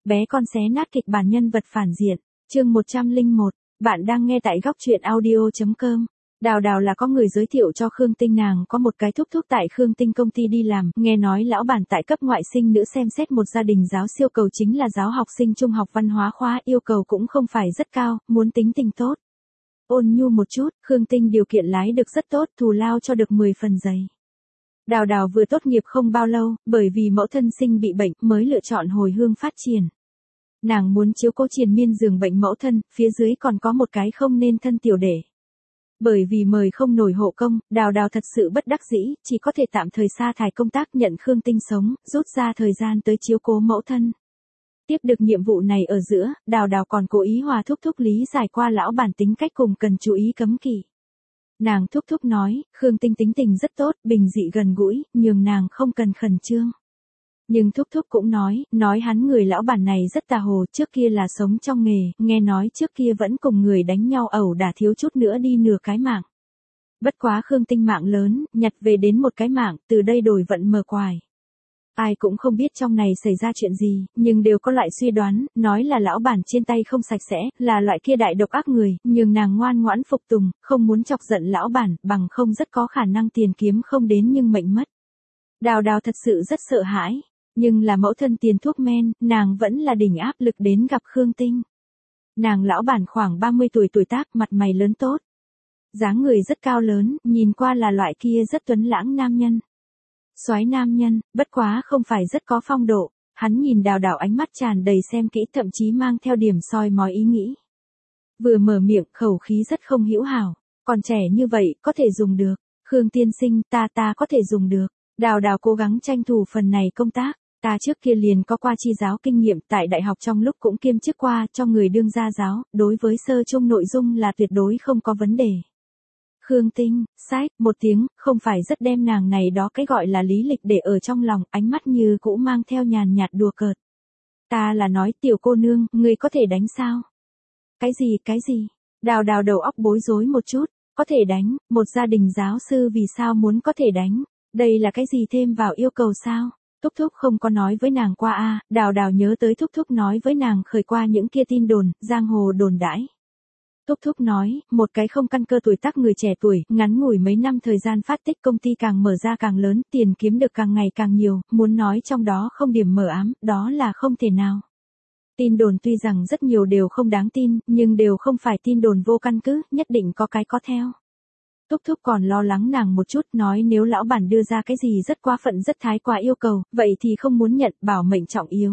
Bé con xé nát kịch bản nhân vật phản diện. Chương 101, bạn đang nghe tại góc truyện audio.com. Đào Đào là có người giới thiệu cho Khương Tinh, nàng có một cái thúc thúc tại Khương Tinh công ty đi làm, nghe nói lão bản tại cấp ngoại sinh nữ xem xét một gia đình giáo siêu cầu chính là giáo học sinh trung học văn hóa khóa, yêu cầu cũng không phải rất cao, muốn tính tình tốt. Ôn nhu một chút, Khương Tinh điều kiện lái được rất tốt, thù lao cho được 10 phần dày. Đào Đào vừa tốt nghiệp không bao lâu, bởi vì mẫu thân sinh bị bệnh mới lựa chọn hồi hương phát triển. Nàng muốn chiếu cố triền miên giường bệnh mẫu thân, phía dưới còn có một cái không nên thân tiểu đệ. Bởi vì mời không nổi hộ công, Đào Đào thật sự bất đắc dĩ, chỉ có thể tạm thời sa thải công tác nhận Khương Tinh sống, rút ra thời gian tới chiếu cố mẫu thân. Tiếp được nhiệm vụ này ở giữa, Đào Đào còn cố ý hòa thúc thúc lý giải qua lão bản tính cách cùng cần chú ý cấm kỵ. Nàng thúc thúc nói, Khương Tinh tính tình rất tốt, bình dị gần gũi, nhường nàng không cần khẩn trương. Nhưng thúc thúc cũng nói hắn người lão bản này rất tà hồ, trước kia là sống trong nghề, nghe nói trước kia vẫn cùng người đánh nhau ẩu đả thiếu chút nữa đi nửa cái mạng. Bất quá Khương Tinh mạng lớn, nhặt về đến một cái mạng, từ đây đổi vận mở quài. Ai cũng không biết trong này xảy ra chuyện gì, nhưng đều có loại suy đoán, nói là lão bản trên tay không sạch sẽ, là loại kia đại độc ác người, nhưng nàng ngoan ngoãn phục tùng, không muốn chọc giận lão bản, bằng không rất có khả năng tiền kiếm không đến nhưng mệnh mất. Đào Đào thật sự rất sợ hãi, nhưng là mẫu thân tiền thuốc men, nàng vẫn là đỉnh áp lực đến gặp Khương Tinh. Nàng lão bản khoảng 30 tuổi tuổi tác, mặt mày lớn tốt. Dáng người rất cao lớn, nhìn qua là loại kia rất tuấn lãng nam nhân. Soái nam nhân, bất quá không phải rất có phong độ, hắn nhìn Đào Đào ánh mắt tràn đầy xem kỹ, thậm chí mang theo điểm soi mói ý nghĩ. Vừa mở miệng, khẩu khí rất không hữu hảo, còn trẻ như vậy, có thể dùng được. Khương tiên sinh, ta có thể dùng được. Đào Đào cố gắng tranh thủ phần này công tác. Ta trước kia liền có qua chi giáo kinh nghiệm, tại đại học trong lúc cũng kiêm chức qua, cho người đương gia giáo, đối với sơ chung nội dung là tuyệt đối không có vấn đề. Khương Tinh, sách, một tiếng, không phải rất đem nàng này đó cái gọi là lý lịch để ở trong lòng, ánh mắt như cũ mang theo nhàn nhạt đùa cợt. Ta là nói tiểu cô nương, ngươi có thể đánh sao? Cái gì? Đào Đào đầu óc bối rối một chút, có thể đánh, một gia đình giáo sư vì sao muốn có thể đánh, đây là cái gì thêm vào yêu cầu sao? Thúc thúc không có nói với nàng qua a. Đào Đào nhớ tới thúc thúc nói với nàng khởi qua những kia tin đồn, giang hồ đồn đãi. Thúc thúc nói, một cái không căn cơ tuổi tác người trẻ tuổi, ngắn ngủi mấy năm thời gian phát tích công ty càng mở ra càng lớn, tiền kiếm được càng ngày càng nhiều, muốn nói trong đó không điểm mờ ám, đó là không thể nào. Tin đồn tuy rằng rất nhiều đều không đáng tin, nhưng đều không phải tin đồn vô căn cứ, nhất định có cái có theo. Thúc thúc còn lo lắng nàng một chút, nói nếu lão bản đưa ra cái gì rất quá phận rất thái quá yêu cầu, vậy thì không muốn nhận, bảo mệnh trọng yếu.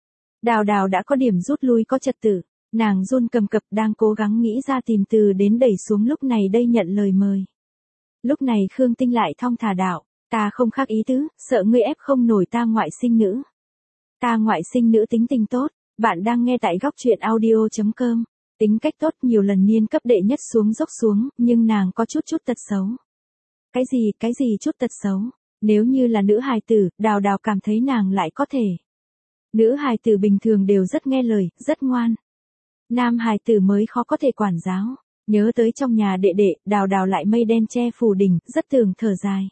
Đào Đào đã có điểm rút lui có trật tự, nàng run cầm cập đang cố gắng nghĩ ra tìm từ đến đẩy xuống lúc này đây nhận lời mời. Lúc này Khương Tinh lại thong thả đạo, ta không khác ý tứ, sợ ngươi ép không nổi ta ngoại sinh nữ. Ta ngoại sinh nữ tính tình tốt, bạn đang nghe tại góc truyện audio.com. Tính cách tốt, nhiều lần niên cấp đệ nhất xuống dốc xuống, nhưng nàng có chút tật xấu. Cái gì chút tật xấu? Nếu như là nữ hài tử, Đào Đào cảm thấy nàng lại có thể. Nữ hài tử bình thường đều rất nghe lời, rất ngoan. Nam hài tử mới khó có thể quản giáo. Nhớ tới trong nhà đệ đệ, Đào Đào lại mây đen che phủ đỉnh, rất thường thở dài.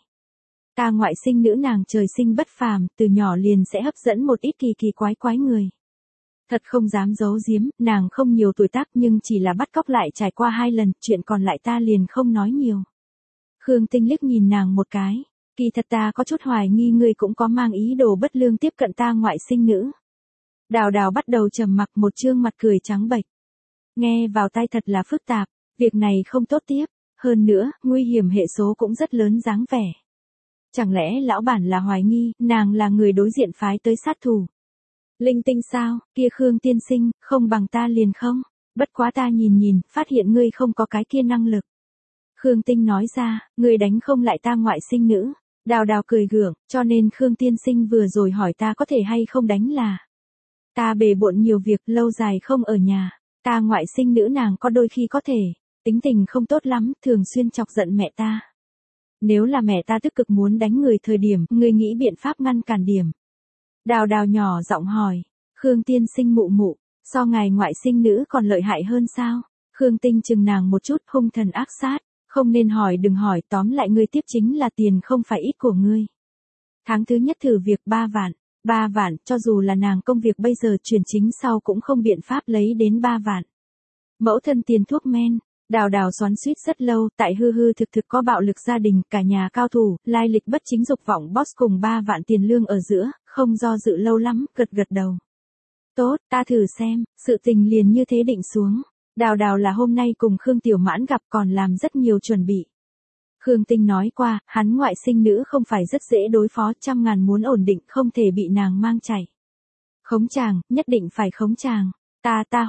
Ta ngoại sinh nữ nàng trời sinh bất phàm, từ nhỏ liền sẽ hấp dẫn một ít kỳ quái người. Thật không dám giấu giếm, nàng không nhiều tuổi tác nhưng chỉ là bắt cóc lại trải qua 2 lần, chuyện còn lại ta liền không nói nhiều. Khương Tinh liếc nhìn nàng một cái, kỳ thật ta có chút hoài nghi ngươi cũng có mang ý đồ bất lương tiếp cận ta ngoại sinh nữ. Đào Đào bắt đầu trầm mặc, một trương mặt cười trắng bệch. Nghe vào tai thật là phức tạp, việc này không tốt tiếp, hơn nữa, nguy hiểm hệ số cũng rất lớn dáng vẻ. Chẳng lẽ lão bản là hoài nghi, nàng là người đối diện phái tới sát thủ. Linh tinh sao, kia Khương tiên sinh, không bằng ta liền không, bất quá ta nhìn, phát hiện ngươi không có cái kia năng lực. Khương Tinh nói ra, ngươi đánh không lại ta ngoại sinh nữ. Đào Đào cười gượng, cho nên Khương tiên sinh vừa rồi hỏi ta có thể hay không đánh là. Ta bề bộn nhiều việc, lâu dài không ở nhà, ta ngoại sinh nữ nàng có đôi khi có thể, tính tình không tốt lắm, thường xuyên chọc giận mẹ ta. Nếu là mẹ ta tức cực muốn đánh người thời điểm, ngươi nghĩ biện pháp ngăn cản điểm. Đào Đào nhỏ giọng hỏi, Khương tiên sinh mụ, so ngài ngoại sinh nữ còn lợi hại hơn sao? Khương Tinh chừng nàng một chút, hung thần ác sát, không nên hỏi đừng hỏi, tóm lại ngươi tiếp chính là tiền không phải ít của ngươi. Tháng thứ nhất thử việc 3 vạn, 3 vạn, cho dù là nàng công việc bây giờ chuyển chính sau cũng không biện pháp lấy đến 3 vạn. Mẫu thân tiền thuốc men, Đào Đào xoắn xuýt rất lâu, tại hư hư thực thực có bạo lực gia đình, cả nhà cao thủ, lai lịch bất chính dục vọng boss cùng 3 vạn tiền lương ở giữa, không do dự lâu lắm, gật gật đầu. Tốt, ta thử xem, sự tình liền như thế định xuống. Đào Đào là hôm nay cùng Khương Tiểu Mãn gặp còn làm rất nhiều chuẩn bị. Khương Tinh nói qua, hắn ngoại sinh nữ không phải rất dễ đối phó, 100.000 muốn ổn định không thể bị nàng mang chạy. Khống chàng, nhất định phải khống chàng. Ta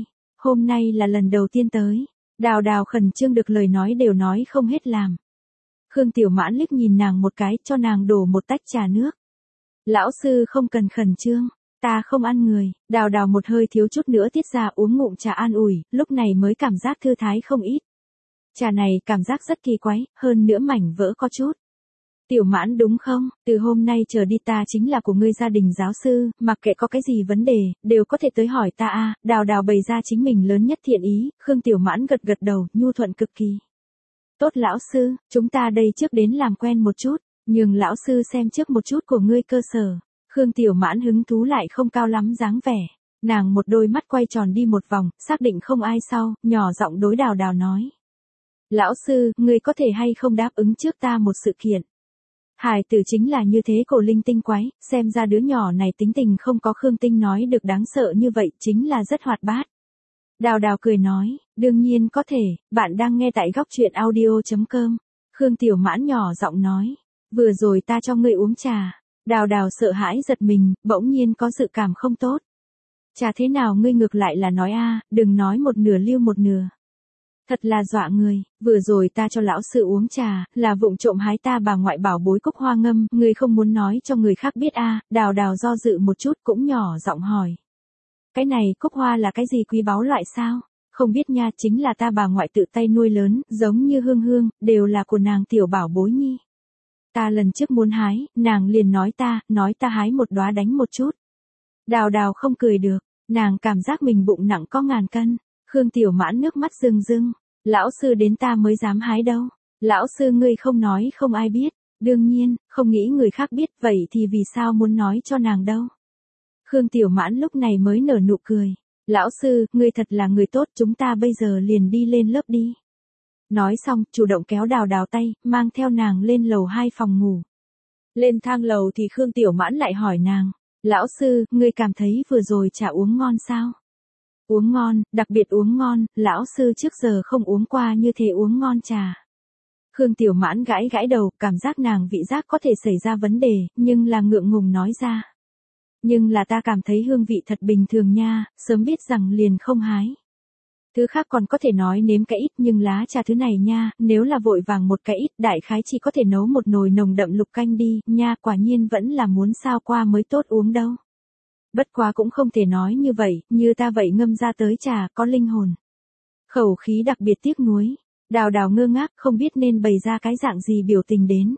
hôm nay là lần đầu tiên tới. Đào Đào khẩn trương được lời nói đều nói không hết làm. Khương Tiểu Mãn liếc nhìn nàng một cái, cho nàng đổ một tách trà nước. Lão sư không cần khẩn trương, ta không ăn người. Đào Đào một hơi thiếu chút nữa tiết ra uống ngụm trà an ủi, lúc này mới cảm giác thư thái không ít. Trà này cảm giác rất kỳ quái, hơn nữa mảnh vỡ có chút. Tiểu Mãn đúng không, từ hôm nay trở đi ta chính là của ngươi gia đình giáo sư, mặc kệ có cái gì vấn đề, đều có thể tới hỏi ta a. Đào Đào bày ra chính mình lớn nhất thiện ý, Khương Tiểu Mãn gật gật đầu, nhu thuận cực kỳ. Tốt lão sư, chúng ta đây trước đến làm quen một chút, nhường lão sư xem trước một chút của ngươi cơ sở. Khương Tiểu Mãn hứng thú lại không cao lắm dáng vẻ. Nàng một đôi mắt quay tròn đi một vòng, xác định không ai sau, nhỏ giọng đối Đào Đào nói. Lão sư, ngươi có thể hay không đáp ứng trước ta một sự kiện. Hài tử chính là như thế cổ linh tinh quái, xem ra đứa nhỏ này tính tình không có Khương Tinh nói được đáng sợ như vậy, chính là rất hoạt bát. Đào Đào cười nói, đương nhiên có thể, bạn đang nghe tại góc truyện audio.com. Khương Tiểu Mãn nhỏ giọng nói, vừa rồi ta cho ngươi uống trà. Đào Đào sợ hãi giật mình, bỗng nhiên có dự cảm không tốt. Trà thế nào ngươi ngược lại là nói a, đừng nói một nửa lưu một nửa. Thật là dọa người, vừa rồi ta cho lão sư uống trà, là vụng trộm hái ta bà ngoại bảo bối cúc hoa ngâm, ngươi không muốn nói cho người khác biết a. Đào Đào do dự một chút cũng nhỏ giọng hỏi. Cái này cúc hoa là cái gì quý báu loại sao? Không biết nha, chính là ta bà ngoại tự tay nuôi lớn, giống như Hương Hương, đều là của nàng tiểu bảo bối nhi. Ta lần trước muốn hái, nàng liền nói ta hái một đóa đánh một chút. Đào Đào không cười được, nàng cảm giác mình bụng nặng có ngàn cân. Khương Tiểu Mãn nước mắt rưng rưng, lão sư đến ta mới dám hái đâu. Lão sư ngươi không nói không ai biết, đương nhiên, không nghĩ người khác biết, vậy thì vì sao muốn nói cho nàng đâu. Khương Tiểu Mãn lúc này mới nở nụ cười, lão sư, ngươi thật là người tốt, chúng ta bây giờ liền đi lên lớp đi. Nói xong, chủ động kéo Đào Đào tay, mang theo nàng lên lầu 2 phòng ngủ. Lên thang lầu thì Khương Tiểu Mãn lại hỏi nàng, lão sư, ngươi cảm thấy vừa rồi trà uống ngon sao? Uống ngon, đặc biệt uống ngon, lão sư trước giờ không uống qua như thế uống ngon trà. Khương Tiểu Mãn gãi gãi đầu, cảm giác nàng vị giác có thể xảy ra vấn đề, nhưng là ngượng ngùng nói ra. Nhưng là ta cảm thấy hương vị thật bình thường nha, sớm biết rằng liền không hái. Thứ khác còn có thể nói nếm cái ít, nhưng lá trà thứ này nha, nếu là vội vàng một cái ít, đại khái chỉ có thể nấu một nồi nồng đậm lục canh đi, nha, quả nhiên vẫn là muốn sao qua mới tốt uống đâu. Bất quá cũng không thể nói như vậy, như ta vậy ngâm ra tới trà có linh hồn. Khẩu khí đặc biệt tiếc nuối. Đào Đào ngơ ngác không biết nên bày ra cái dạng gì biểu tình đến.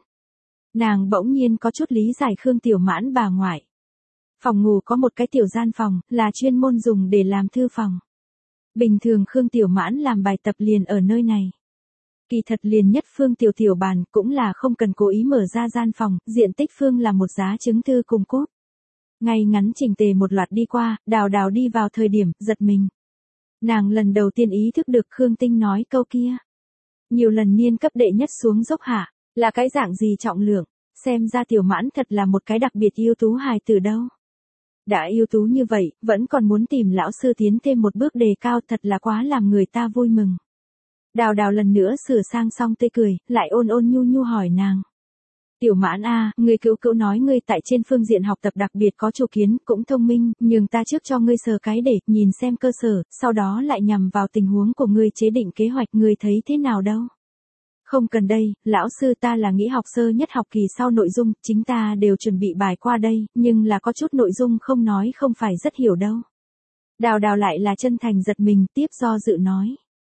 Nàng bỗng nhiên có chút lý giải Khương Tiểu Mãn bà ngoại. Phòng ngủ có một cái tiểu gian phòng, là chuyên môn dùng để làm thư phòng. Bình thường Khương Tiểu Mãn làm bài tập liền ở nơi này. Kỳ thật liền nhất Phương tiểu bàn cũng là không cần cố ý mở ra gian phòng, diện tích Phương là một giá chứng thư cùng cúp. Ngay ngắn chỉnh tề một loạt đi qua, Đào Đào đi vào thời điểm, giật mình. Nàng lần đầu tiên ý thức được Khương Tinh nói câu kia. Nhiều lần niên cấp đệ nhất xuống dốc hạ, là cái dạng gì trọng lượng, xem ra Tiểu Mãn thật là một cái đặc biệt ưu tú hài tử đâu. Đã ưu tú như vậy, vẫn còn muốn tìm lão sư tiến thêm một bước đề cao, thật là quá làm người ta vui mừng. Đào Đào lần nữa sửa sang xong tươi cười, lại ôn ôn nhu nhu hỏi nàng. Tiểu Mãn a, người cữu nói ngươi tại trên phương diện học tập đặc biệt có chủ kiến, cũng thông minh, nhưng ta trước cho ngươi sờ cái để nhìn xem cơ sở, sau đó lại nhằm vào tình huống của ngươi chế định kế hoạch, ngươi thấy thế nào đâu. Không cần đây, lão sư, ta là nghĩ học sơ nhất học kỳ sau nội dung, chính ta đều chuẩn bị bài qua đây, nhưng là có chút nội dung không nói không phải rất hiểu đâu. Đào Đào lại là chân thành giật mình, tiếp do dự nói.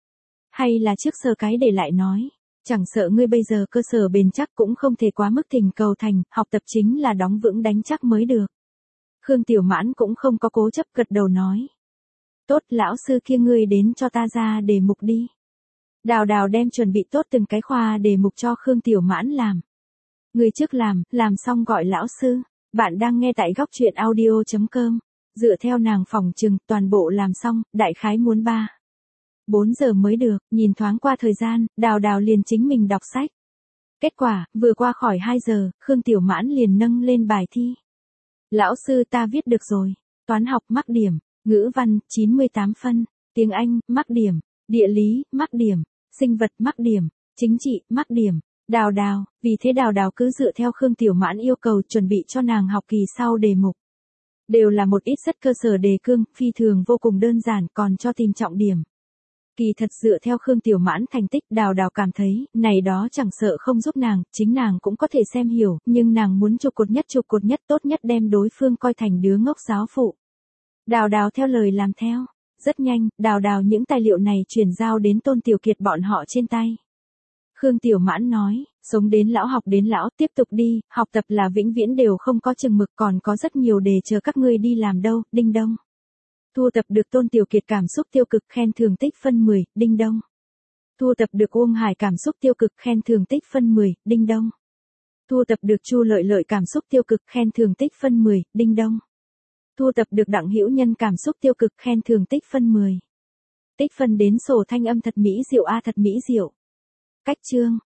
Hay là trước sơ cái để lại nói. Chẳng sợ ngươi bây giờ cơ sở bền chắc cũng không thể quá mức thỉnh cầu thành, học tập chính là đóng vững đánh chắc mới được. Khương Tiểu Mãn cũng không có cố chấp gật đầu nói. Tốt, lão sư kia ngươi đến cho ta ra đề mục đi. Đào Đào đem chuẩn bị tốt từng cái khoa đề mục cho Khương Tiểu Mãn làm. Ngươi trước làm xong gọi lão sư. Bạn đang nghe tại góc chuyện audio.com. Dựa theo nàng phỏng chừng, toàn bộ làm xong, đại khái muốn 4 giờ mới được, nhìn thoáng qua thời gian, Đào Đào liền chính mình đọc sách. Kết quả, vừa qua khỏi 2 giờ, Khương Tiểu Mãn liền nâng lên bài thi. Lão sư ta viết được rồi. Toán học mắc điểm, ngữ văn 98 phân, tiếng Anh mắc điểm, địa lý mắc điểm, sinh vật mắc điểm, chính trị mắc điểm. Đào Đào, vì thế Đào Đào cứ dựa theo Khương Tiểu Mãn yêu cầu chuẩn bị cho nàng học kỳ sau đề mục. Đều là một ít rất cơ sở đề cương, phi thường vô cùng đơn giản, còn cho tìm trọng điểm. Kỳ thật dựa theo Khương Tiểu Mãn thành tích, Đào Đào cảm thấy, này đó chẳng sợ không giúp nàng, chính nàng cũng có thể xem hiểu, nhưng nàng muốn trụ cột nhất tốt nhất đem đối phương coi thành đứa ngốc giáo phụ. Đào Đào theo lời làm theo. Rất nhanh, Đào Đào những tài liệu này chuyển giao đến Tôn Tiểu Kiệt bọn họ trên tay. Khương Tiểu Mãn nói, sống đến lão học đến lão, tiếp tục đi, học tập là vĩnh viễn đều không có chừng mực, còn có rất nhiều đề chờ các ngươi đi làm đâu, đinh đông. Thu tập được Tôn Tiểu Kiệt cảm xúc tiêu cực khen thưởng tích phân 10, đinh đông. Thu tập được Uông Hải cảm xúc tiêu cực khen thưởng tích phân 10, đinh đông. Thu tập được Chu Lợi Lợi cảm xúc tiêu cực khen thưởng tích phân 10, đinh đông. Thu tập được Đặng Hữu Nhân cảm xúc tiêu cực khen thưởng tích phân 10. Tích phân đến sổ thanh âm thật mỹ diệu a thật mỹ diệu. Cách chương